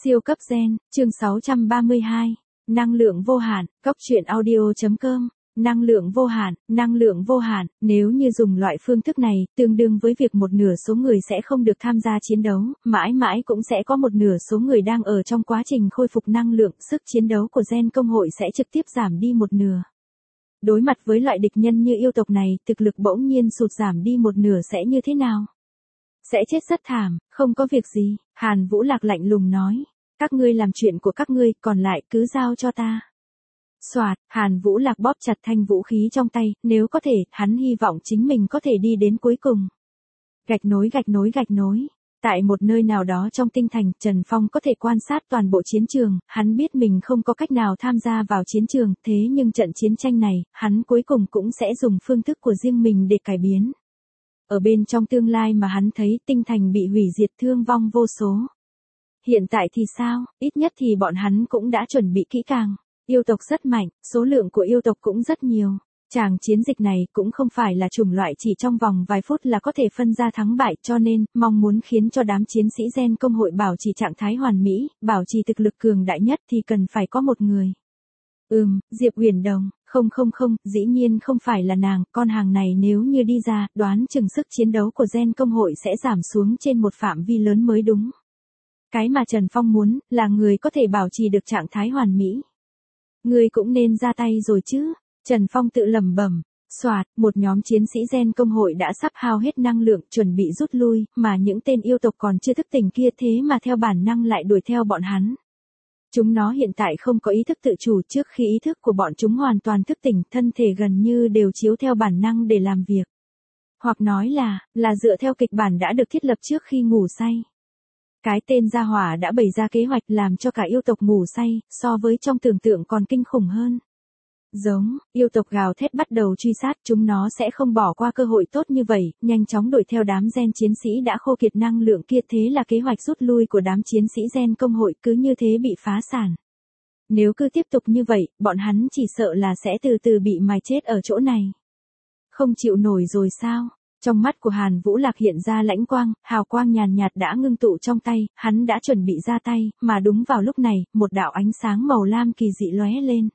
Siêu cấp gen, chương 632. Năng lượng vô hạn, Cóc truyện audio.com. Năng lượng vô hạn, nếu như dùng loại phương thức này, tương đương với việc một nửa số người sẽ không được tham gia chiến đấu, mãi mãi cũng sẽ có một nửa số người đang ở trong quá trình khôi phục năng lượng, sức chiến đấu của gen công hội sẽ trực tiếp giảm đi một nửa. Đối mặt với loại địch nhân như yêu tộc này, thực lực bỗng nhiên sụt giảm đi một nửa sẽ như thế nào? Sẽ chết rất thảm, không có việc gì, Hàn Vũ Lạc lạnh lùng nói. Các ngươi làm chuyện của các ngươi, còn lại cứ giao cho ta. Soạt, Hàn Vũ Lạc bóp chặt thanh vũ khí trong tay, nếu có thể, hắn hy vọng chính mình có thể đi đến cuối cùng. Gạch nối. Tại một nơi nào đó trong tinh thành, Trần Phong có thể quan sát toàn bộ chiến trường, hắn biết mình không có cách nào tham gia vào chiến trường, thế nhưng trận chiến tranh này, hắn cuối cùng cũng sẽ dùng phương thức của riêng mình để cải biến. Ở bên trong tương lai mà hắn thấy tinh thành bị hủy diệt thương vong vô số. Hiện tại thì sao, ít nhất thì bọn hắn cũng đã chuẩn bị kỹ càng. Yêu tộc rất mạnh, số lượng của yêu tộc cũng rất nhiều. Tràng chiến dịch này cũng không phải là chủng loại chỉ trong vòng vài phút là có thể phân ra thắng bại, cho nên, mong muốn khiến cho đám chiến sĩ gen công hội bảo trì trạng thái hoàn mỹ, bảo trì thực lực cường đại nhất thì cần phải có một người. Diệp Uyển Đồng, không, dĩ nhiên không phải là nàng, con hàng này nếu như đi ra, đoán chừng sức chiến đấu của gen công hội sẽ giảm xuống trên một phạm vi lớn mới đúng. Cái mà Trần Phong muốn, là người có thể bảo trì được trạng thái hoàn mỹ. Người cũng nên ra tay rồi chứ, Trần Phong tự lẩm bẩm. Soạt, một nhóm chiến sĩ gen công hội đã sắp hao hết năng lượng chuẩn bị rút lui, mà những tên yêu tộc còn chưa thức tỉnh kia thế mà theo bản năng lại đuổi theo bọn hắn. Chúng nó hiện tại không có ý thức tự chủ, trước khi ý thức của bọn chúng hoàn toàn thức tỉnh, thân thể gần như đều chiếu theo bản năng để làm việc. Hoặc nói là dựa theo kịch bản đã được thiết lập trước khi ngủ say. Cái tên gia hỏa đã bày ra kế hoạch làm cho cả yêu tộc ngủ say, so với trong tưởng tượng còn kinh khủng hơn. Yêu tộc gào thét bắt đầu truy sát, chúng nó sẽ không bỏ qua cơ hội tốt như vậy, nhanh chóng đuổi theo đám gen chiến sĩ đã khô kiệt năng lượng kia, thế là kế hoạch rút lui của đám chiến sĩ gen công hội cứ như thế bị phá sản. Nếu cứ tiếp tục như vậy, bọn hắn chỉ sợ là sẽ từ từ bị mài chết ở chỗ này. Không chịu nổi rồi sao? Trong mắt của Hàn Vũ Lạc hiện ra lãnh quang, hào quang nhàn nhạt đã ngưng tụ trong tay, hắn đã chuẩn bị ra tay, mà đúng vào lúc này, một đạo ánh sáng màu lam kỳ dị lóe lên.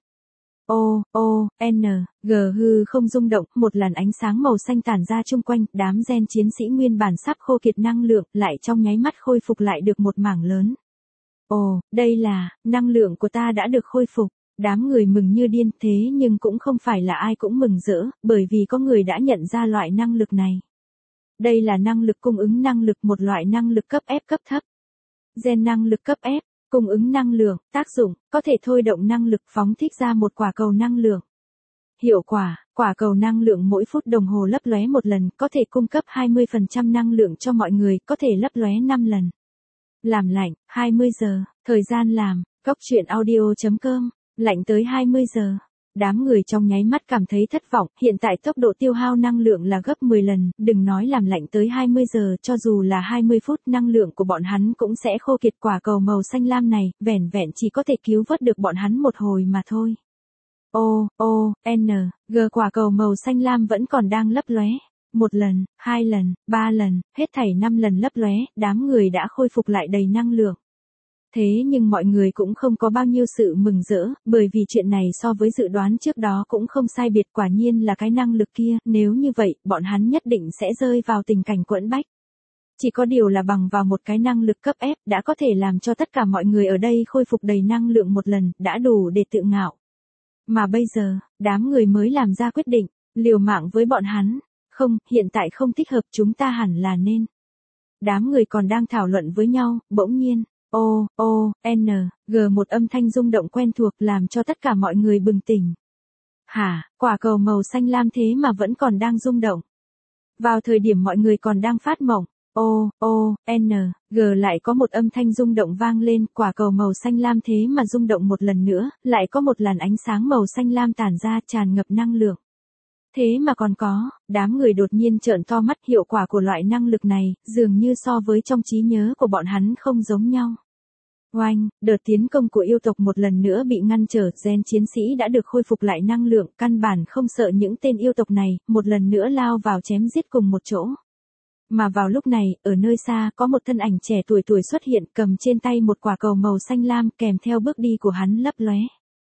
Hư không rung động, một làn ánh sáng màu xanh tản ra chung quanh, đám gen chiến sĩ nguyên bản sắp khô kiệt năng lượng, lại trong nháy mắt khôi phục lại được một mảng lớn. Đây là, năng lượng của ta đã được khôi phục. Đám người mừng như điên, thế nhưng cũng không phải là ai cũng mừng rỡ, bởi vì có người đã nhận ra loại năng lực này. Đây là năng lực cung ứng năng lực, một loại năng lực cấp ép cấp thấp. Gen năng lực cấp ép, cung ứng năng lượng, tác dụng, có thể thôi động năng lực phóng thích ra một quả cầu năng lượng. Hiệu quả, quả cầu năng lượng mỗi phút đồng hồ lấp lóe một lần, có thể cung cấp 20% năng lượng cho mọi người, có thể lấp lóe 5 lần. Làm lạnh, 20 giờ, thời gian làm, Cóc truyện audio.com. Lạnh tới 20 giờ. Đám người trong nháy mắt cảm thấy thất vọng, hiện tại tốc độ tiêu hao năng lượng là gấp 10 lần, đừng nói làm lạnh tới 20 giờ, cho dù là 20 phút năng lượng của bọn hắn cũng sẽ khô kiệt. Quả cầu màu xanh lam này, vẻn vẹn chỉ có thể cứu vớt được bọn hắn một hồi mà thôi. Quả cầu màu xanh lam vẫn còn đang lấp lóe. 1 lần, 2 lần, 3 lần, hết thảy 5 lần lấp lóe, đám người đã khôi phục lại đầy năng lượng. Thế nhưng mọi người cũng không có bao nhiêu sự mừng rỡ, bởi vì chuyện này so với dự đoán trước đó cũng không sai biệt, quả nhiên là cái năng lực kia, nếu như vậy, bọn hắn nhất định sẽ rơi vào tình cảnh quẫn bách. Chỉ có điều là bằng vào một cái năng lực cấp ép, đã có thể làm cho tất cả mọi người ở đây khôi phục đầy năng lượng một lần, đã đủ để tự ngạo. Mà bây giờ, đám người mới làm ra quyết định, liều mạng với bọn hắn. Không, hiện tại không thích hợp, chúng ta hẳn là nên. Đám người còn đang thảo luận với nhau, bỗng nhiên. Một âm thanh rung động quen thuộc làm cho tất cả mọi người bừng tỉnh. Hả, quả cầu màu xanh lam thế mà vẫn còn đang rung động. Vào thời điểm mọi người còn đang phát mộng, lại có một âm thanh rung động vang lên, quả cầu màu xanh lam thế mà rung động một lần nữa, lại có một làn ánh sáng màu xanh lam tản ra tràn ngập năng lượng. Thế mà còn có, đám người đột nhiên trợn to mắt, hiệu quả của loại năng lực này, dường như so với trong trí nhớ của bọn hắn không giống nhau. Oanh, đợt tiến công của yêu tộc một lần nữa bị ngăn trở, gen chiến sĩ đã được khôi phục lại năng lượng, căn bản không sợ những tên yêu tộc này, một lần nữa lao vào chém giết cùng một chỗ. Mà vào lúc này, ở nơi xa có một thân ảnh trẻ tuổi tuổi xuất hiện cầm trên tay một quả cầu màu xanh lam kèm theo bước đi của hắn lấp lóe.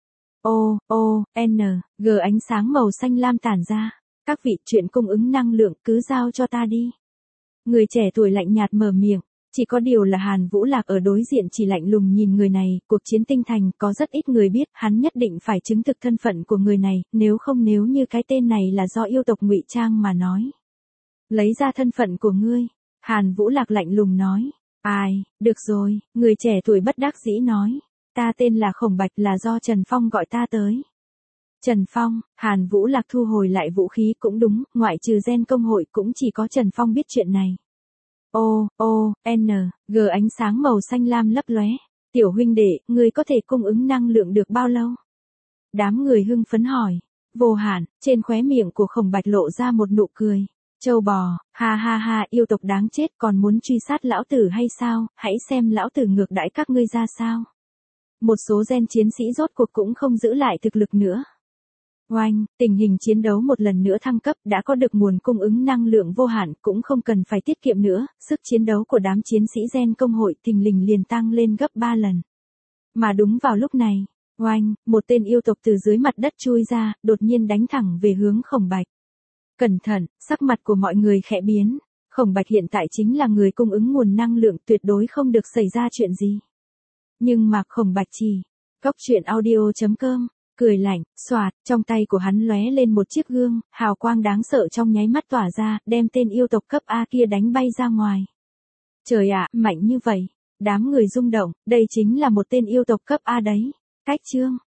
G ánh sáng màu xanh lam tản ra. Các vị chuyện cung ứng năng lượng cứ giao cho ta đi. Người trẻ tuổi lạnh nhạt mở miệng. Chỉ có điều là Hàn Vũ Lạc ở đối diện chỉ lạnh lùng nhìn người này, cuộc chiến tinh thành có rất ít người biết, hắn nhất định phải chứng thực thân phận của người này, nếu không nếu như cái tên này là do yêu tộc ngụy trang mà nói. Lấy ra thân phận của ngươi, Hàn Vũ Lạc lạnh lùng nói. Ai, được rồi, người trẻ tuổi bất đắc dĩ nói. Ta tên là Khổng Bạch là do Trần Phong gọi ta tới. Trần Phong, Hàn Vũ Lạc thu hồi lại vũ khí cũng đúng, ngoại trừ gen công hội cũng chỉ có Trần Phong biết chuyện này. G ánh sáng màu xanh lam lấp lóe. Tiểu huynh đệ, ngươi có thể cung ứng năng lượng được bao lâu? Đám người hưng phấn hỏi. Vô hạn, trên khóe miệng của Khổng Bạch lộ ra một nụ cười. Châu bò, ha ha ha, yêu tộc đáng chết còn muốn truy sát lão tử hay sao, hãy xem lão tử ngược đãi các ngươi ra sao. Một số gen chiến sĩ rốt cuộc cũng không giữ lại thực lực nữa. Oanh, tình hình chiến đấu một lần nữa thăng cấp, đã có được nguồn cung ứng năng lượng vô hạn, cũng không cần phải tiết kiệm nữa, sức chiến đấu của đám chiến sĩ gen công hội thình lình liền tăng lên gấp 3 lần. Mà đúng vào lúc này, oanh, một tên yêu tộc từ dưới mặt đất chui ra, đột nhiên đánh thẳng về hướng Khổng Bạch. Cẩn thận, sắc mặt của mọi người khẽ biến, Khổng Bạch hiện tại chính là người cung ứng nguồn năng lượng, tuyệt đối không được xảy ra chuyện gì. Nhưng mà Khổng Bạch chỉ, coctruyện.audio.com, cười lạnh, xoạt, trong tay của hắn lóe lên một chiếc gương, hào quang đáng sợ trong nháy mắt tỏa ra, đem tên yêu tộc cấp A kia đánh bay ra ngoài. Trời ạ, mạnh như vậy, đám người rung động, đây chính là một tên yêu tộc cấp A đấy. Cách chương